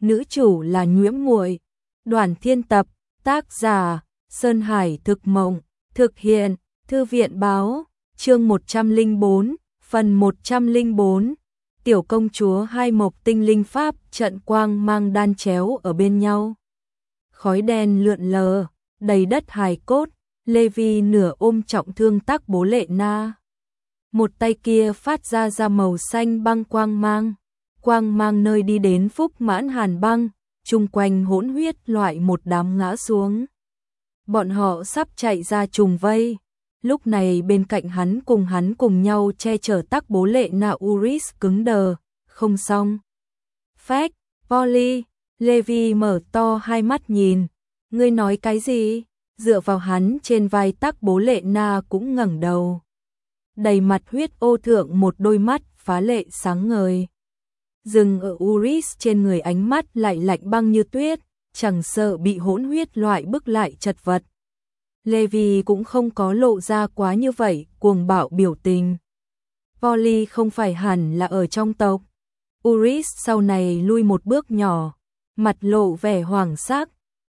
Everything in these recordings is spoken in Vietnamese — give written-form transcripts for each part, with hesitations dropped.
nữ chủ là Nhiễm Muội. Đoàn Thiên tập, tác giả Sơn Hải Thực Mộng, thực hiện Thư viện Báo, chương 104, phần 104. Tiểu công chúa hai mộc tinh linh pháp trận quang mang đan chéo ở bên nhau. Khói đen lượn lờ, đầy đất hài cốt, Levi nửa ôm trọng thương Tắc Bố Lệ Na. Một tay kia phát ra màu xanh băng quang mang nơi đi đến Phúc Mãn Hàn Băng, chung quanh hỗn huyết loại một đám ngã xuống. Bọn họ sắp chạy ra trùng vây. Lúc này bên cạnh hắn cùng nhau che chở Tắc Bố Lệ Na Uris cứng đờ, không xong. Phách, Polly, Levi mở to hai mắt nhìn, ngươi nói cái gì? Dựa vào hắn trên vai Tắc Bố Lệ Na cũng ngẩng đầu. Đầy mặt huyết ô thượng một đôi mắt phá lệ sáng ngời. Dừng ở Uris trên người ánh mắt lại lạnh băng như tuyết, chẳng sợ bị hỗn huyết loại bức lại chật vật. Levi cũng không có lộ ra quá như vậy, cuồng bạo biểu tình. Polly không phải hẳn là ở trong tộc. Uris sau này lui một bước nhỏ, mặt lộ vẻ hoảng sắc.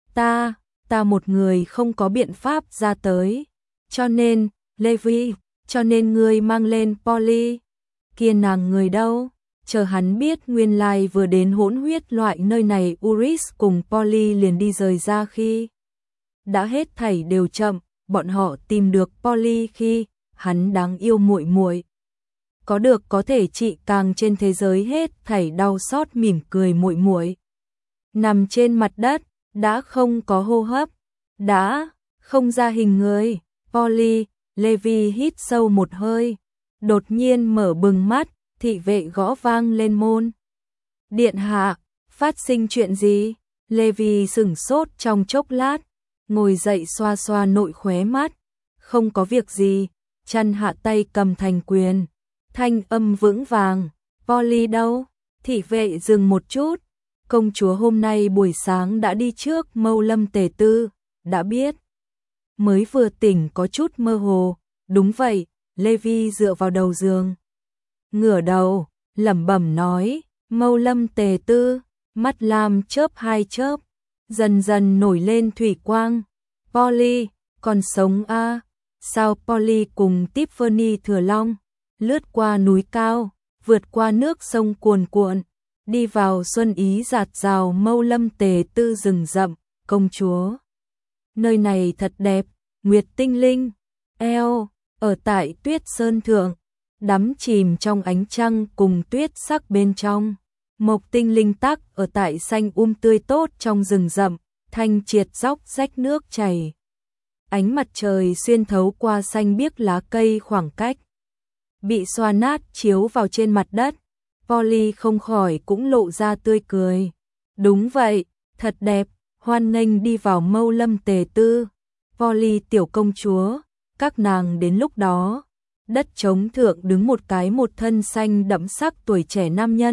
Ta một người không có biện pháp ra tới. Cho nên, Levi, cho nên ngươi mang lên Polly. Kia nàng người đâu? Chờ hắn biết nguyên lai vừa đến hỗn huyết loại nơi này Uris cùng Polly liền đi rời ra khi. Đã hết thảy đều chậm, bọn họ tìm được Polly khi hắn đáng yêu muội muội. Có được có thể trị càng trên thế giới hết thảy đau xót mỉm cười muội muội. Nằm trên mặt đất, đã không có hô hấp, đã không ra hình người. Polly, Levi hít sâu một hơi, đột nhiên mở bừng mắt, thị vệ gõ vang lên môn. Điện hạ, phát sinh chuyện gì? Levi sửng sốt trong chốc lát, ngồi dậy xoa xoa nội khóe mắt. Không có việc gì, chăn hạ tay cầm thành quyền. Thanh âm vững vàng. Polly đâu? Thị vệ dừng một chút. Công chúa hôm nay buổi sáng đã đi trước Mâu Lâm tề tư, đã biết. Mới vừa tỉnh có chút mơ hồ. Đúng vậy, Levi dựa vào đầu giường. Ngửa đầu, lẩm bẩm nói, Mâu Lâm tề tư, mắt lam chớp hai chớp, dần dần nổi lên thủy quang. Polly, còn sống à? Sao Polly cùng Tiffany Thừa Long, lướt qua núi cao, vượt qua nước sông cuồn cuộn, đi vào xuân ý dạt dào Mâu Lâm tề tư rừng rậm, công chúa. Nơi này thật đẹp, Nguyệt tinh linh, eo, ở tại Tuyết Sơn thượng, đắm chìm trong ánh trăng cùng tuyết sắc bên trong. Mộc tinh linh tắc ở tại xanh tươi tốt trong rừng rậm, thanh triệt dốc rách nước chảy. Ánh mặt trời xuyên thấu qua xanh biếc lá cây khoảng cách, bị xoa nát chiếu vào trên mặt đất. Polly không khỏi cũng lộ ra tươi cười. Đúng vậy, thật đẹp, hoan nghênh đi vào Mâu Lâm tề tư. Polly tiểu công chúa, các nàng đến lúc đó. Đất trống thượng đứng một thân xanh đậm sắc tuổi trẻ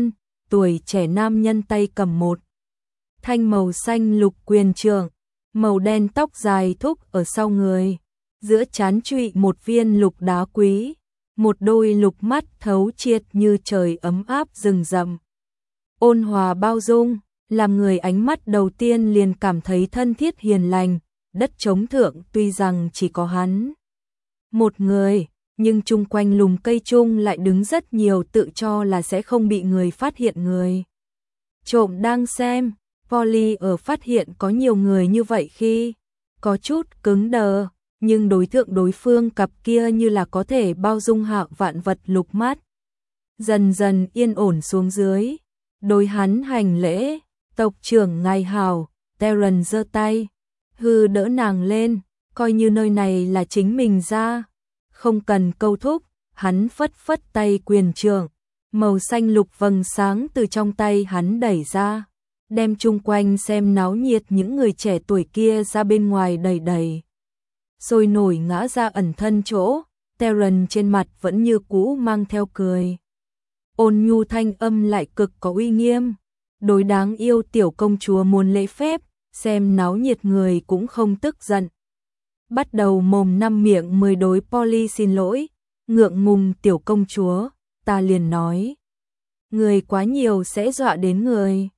nam nhân tay cầm một thanh màu xanh lục quyền trượng, màu đen tóc dài thúc ở sau người, giữa trán trụy một viên lục đá quý, một đôi lục mắt thấu triệt như trời ấm áp rừng rậm. Ôn hòa bao dung, làm người ánh mắt đầu tiên liền cảm thấy thân thiết hiền lành. Đất trống thượng tuy rằng chỉ có hắn một người, nhưng chung quanh lùm cây chung lại đứng rất nhiều tự cho là sẽ không bị người phát hiện người trộm đang xem. Polly ở phát hiện có nhiều người như vậy khi có chút cứng đờ, nhưng đối phương cặp kia như là có thể bao dung hạ vạn vật lục mắt. Dần dần yên ổn xuống dưới, đối hắn hành lễ. Tộc trưởng ngài hào. Terence giơ tay, hư đỡ nàng lên, coi như nơi này là chính mình ra. Không cần câu thúc, hắn phất phất tay quyền trượng, màu xanh lục vầng sáng từ trong tay hắn đẩy ra, đem chung quanh xem náo nhiệt những người trẻ tuổi kia ra bên ngoài đẩy. Sôi nổi ngã ra ẩn thân chỗ, Terence trên mặt vẫn như cũ mang theo cười. Ôn nhu thanh âm lại cực có uy nghiêm. Đối đáng yêu tiểu công chúa muốn lễ phép, xem náo nhiệt người cũng không tức giận. Bắt đầu mồm năm miệng 10 đối Polly xin lỗi, ngượng ngùng tiểu công chúa, ta liền nói. Người quá nhiều sẽ dọa đến người.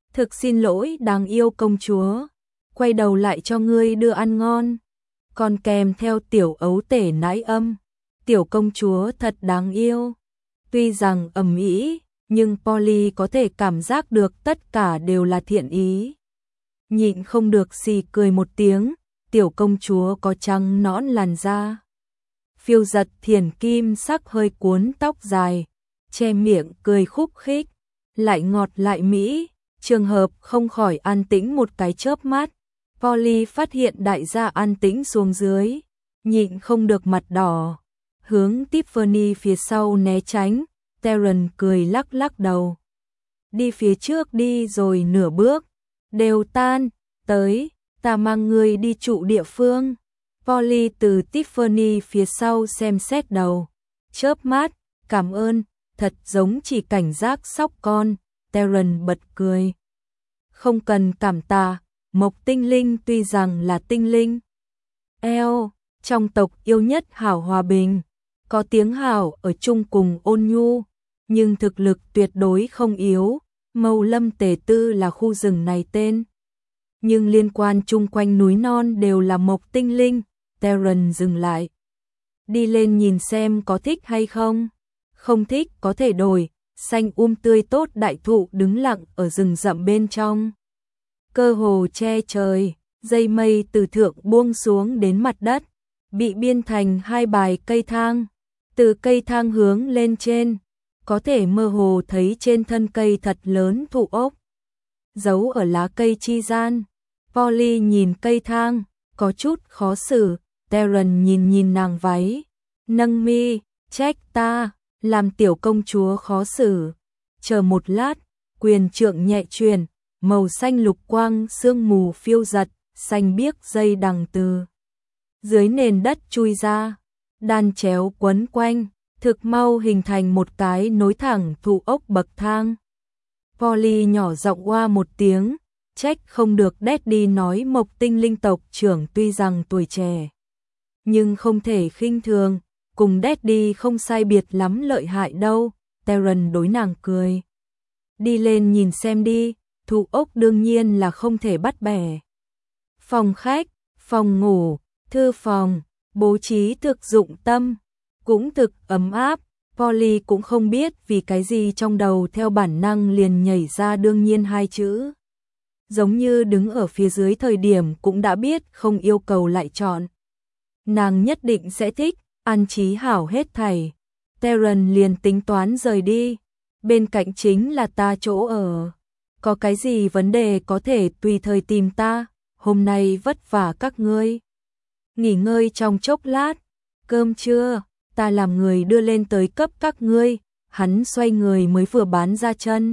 Thực xin lỗi đáng yêu công chúa, quay đầu lại cho ngươi đưa ăn ngon. Còn kèm theo tiểu ấu tể nãi âm, tiểu công chúa thật đáng yêu. Tuy rằng ầm ĩ, nhưng Polly có thể cảm giác được tất cả đều là thiện ý. Nhịn không được xì cười một tiếng, tiểu công chúa có trắng nõn làn da. Phiêu giật thiền kim sắc hơi cuốn tóc dài, che miệng cười khúc khích, lại ngọt lại mỹ, trường hợp không khỏi an tĩnh một cái chớp mắt. Polly phát hiện đại gia an tĩnh xuống dưới, nhịn không được mặt đỏ, hướng Tiffany phía sau né tránh. Terence cười lắc lắc đầu. Đi phía trước đi rồi nửa bước, đều tan, tới, ta mang người đi trụ địa phương. Polly từ Tiffany phía sau xem xét đầu, chớp mắt, cảm ơn, thật giống chỉ cảnh giác sóc con. Terence bật cười. Không cần cảm tạ, Mộc tinh linh tuy rằng là tinh linh. Trong tộc yêu nhất hảo hòa bình, có tiếng hảo ở chung cùng ôn nhu, nhưng thực lực tuyệt đối không yếu. Mâu Lâm Tề Tư là khu rừng này tên, nhưng liên quan chung quanh núi non đều là mộc tinh linh. Terence dừng lại, đi lên nhìn xem có thích hay không. Không thích có thể đổi. Xanh tươi tốt đại thụ đứng lặng ở rừng rậm bên trong, cơ hồ che trời. Dây mây từ thượng buông xuống đến mặt đất, bị biên thành hai bài cây thang. Từ cây thang hướng lên trên, có thể mơ hồ thấy trên thân cây thật lớn thụ ốc, giấu ở lá cây chi gian. Polly nhìn cây thang, có chút khó xử. Terence nhìn nàng váy, nâng mi, trách ta, làm tiểu công chúa khó xử. Chờ một lát, quyền trượng nhẹ truyền, màu xanh lục quang sương mù phiêu giật, xanh biếc dây đằng từ dưới nền đất chui ra, đan chéo quấn quanh, thực mau hình thành một cái nối thẳng thụ ốc bậc thang. Polly nhỏ giọng oa một tiếng, trách không được Daddy nói Mộc tinh linh tộc trưởng tuy rằng tuổi trẻ, nhưng không thể khinh thường, cùng Daddy không sai biệt lắm lợi hại đâu. Terence đối nàng cười. Đi lên nhìn xem đi, thụ ốc đương nhiên là không thể bắt bẻ. Phòng khách, phòng ngủ, thư phòng, bố trí thực dụng tâm, cũng thực ấm áp. Polly cũng không biết vì cái gì trong đầu theo bản năng liền nhảy ra đương nhiên hai chữ. Giống như đứng ở phía dưới thời điểm cũng đã biết không yêu cầu lại chọn. Nàng nhất định sẽ thích, an trí hảo hết thảy. Terence liền tính toán rời đi. Bên cạnh chính là ta chỗ ở. Có cái gì vấn đề có thể tùy thời tìm ta. Hôm nay vất vả các ngươi. Nghỉ ngơi trong chốc lát. Cơm trưa, ta làm người đưa lên tới cấp các ngươi. Hắn xoay người mới vừa bán ra chân,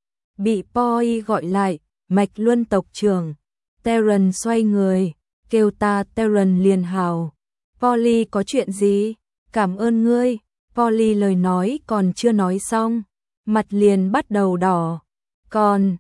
bị Polly gọi lại. Mạch Luân tộc trưởng. Terence xoay người, kêu ta Terence liền hào. Polly có chuyện gì? Cảm ơn ngươi. Polly lời nói còn chưa nói xong, mặt liền bắt đầu đỏ. Còn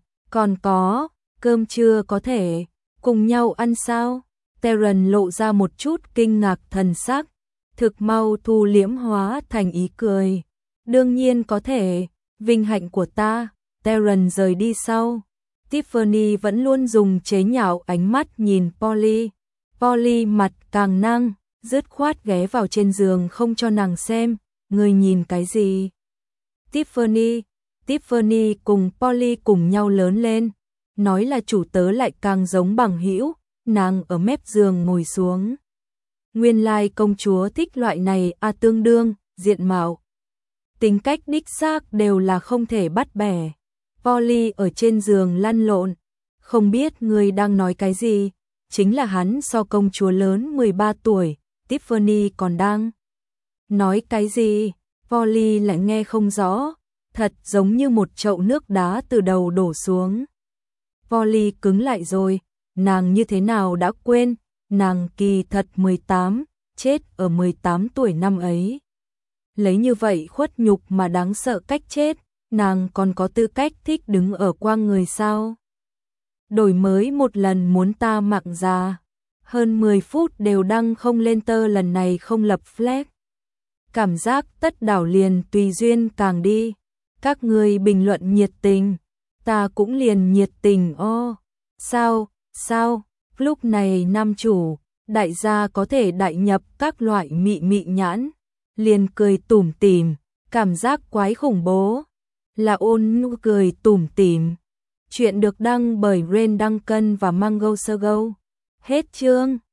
có, cơm trưa có thể cùng nhau ăn sao? Terence lộ ra một chút kinh ngạc thần sắc, thực mau thu liễm hóa thành ý cười. Đương nhiên có thể, vinh hạnh của ta. Terence rời đi sau. Tiffany vẫn luôn dùng chế nhạo ánh mắt nhìn Polly. Polly mặt càng năng, dứt khoát ghé vào trên giường không cho nàng xem. Ngươi nhìn cái gì? Tiffany cùng Polly cùng nhau lớn lên, nói là chủ tớ lại càng giống bằng hữu. Nàng ở mép giường ngồi xuống. Nguyên lai công chúa thích loại này tương đương, diện mạo, tính cách đích xác đều là không thể bắt bẻ. Polly ở trên giường lăn lộn, không biết người đang nói cái gì, chính là hắn so công chúa lớn 13 tuổi, Tiffany còn đang nói cái gì, Polly lại nghe không rõ, thật giống như một chậu nước đá từ đầu đổ xuống. Polly cứng lại rồi, nàng như thế nào đã quên, nàng kỳ thật 18, chết ở 18 tuổi năm ấy. Lấy như vậy khuất nhục mà đáng sợ cách chết, nàng còn có tư cách thích đứng ở quang người sao? Đổi mới một lần muốn ta mặng già. Hơn 10 phút đều đăng không lên tơ, lần này không lập flag. Cảm giác tất đảo liền tùy duyên càng đi. Các người bình luận nhiệt tình, ta cũng liền nhiệt tình sao, lúc này nam chủ, đại gia có thể đại nhập các loại mị mị nhãn, liền cười tủm tỉm, cảm giác quái khủng bố, là ôn nhu cười tủm tỉm. Chuyện được đăng bởi Rain Duncan và Mango Sogo. Hết chương.